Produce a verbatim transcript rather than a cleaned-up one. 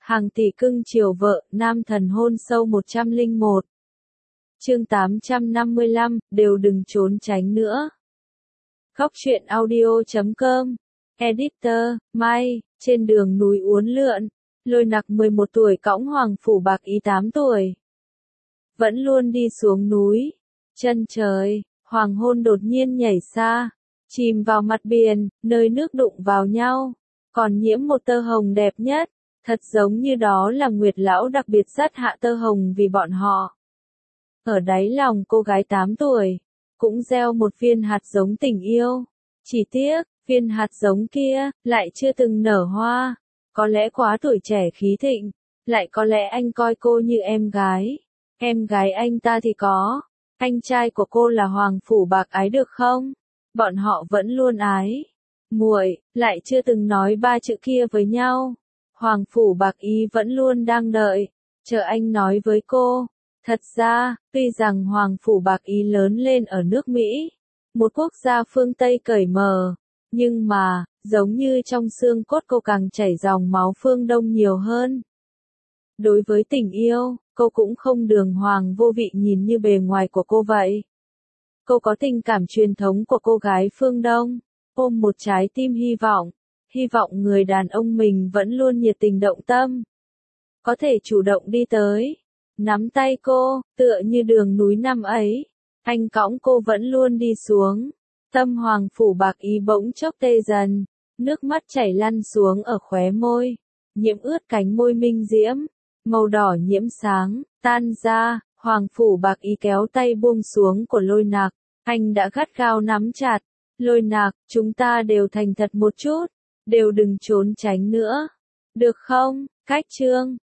Hàng tỷ cưng chiều vợ, nam thần hôn sâu một trăm lẻ một. Chương tám trăm năm mươi lăm, đều đừng trốn tránh nữa. Góc truyện audio chấm com. Editor, Mai, trên đường núi uốn lượn, Lôi Nặc mười một tuổi cõng Hoàng Phủ Bạc Ý tám tuổi. Vẫn luôn đi xuống núi. Chân trời, hoàng hôn đột nhiên nhảy xa, chìm vào mặt biển, nơi nước đụng vào nhau, còn nhiễm một tơ hồng đẹp nhất, thật giống như đó là Nguyệt Lão đặc biệt dắt hạ tơ hồng vì bọn họ. Ở đáy lòng cô gái tám tuổi, cũng gieo một viên hạt giống tình yêu. Chỉ tiếc, viên hạt giống kia, lại chưa từng nở hoa. Có lẽ quá tuổi trẻ khí thịnh, lại có lẽ anh coi cô như em gái. Em gái anh ta thì có. Anh trai của cô là Hoàng Phủ Bạc Ái được không? Bọn họ vẫn luôn ái. Muội, lại chưa từng nói ba chữ kia với nhau. Hoàng Phủ Bạc Ý vẫn luôn đang đợi, chờ anh nói với cô. Thật ra, tuy rằng Hoàng Phủ Bạc Ý lớn lên ở nước Mỹ, một quốc gia phương Tây cởi mở, nhưng mà, giống như trong xương cốt cô càng chảy dòng máu phương Đông nhiều hơn. Đối với tình yêu, cô cũng không đường hoàng vô vị nhìn như bề ngoài của cô vậy. Cô có tình cảm truyền thống của cô gái phương Đông, ôm một trái tim hy vọng, hy vọng người đàn ông mình vẫn luôn nhiệt tình động tâm. Có thể chủ động đi tới, nắm tay cô, tựa như đường núi năm ấy, anh cõng cô vẫn luôn đi xuống. Tâm Hoàng Phủ Bạc Ý bỗng chốc tê dần, nước mắt chảy lăn xuống ở khóe môi, nhiễm ướt cánh môi minh diễm, màu đỏ nhiễm sáng, tan ra. Hoàng Phủ Bạc Ý kéo tay buông xuống của Lôi Nặc, anh đã gắt gao nắm chặt. Lôi Nặc, chúng ta đều thành thật một chút, đều đừng trốn tránh nữa, được không? Cách chương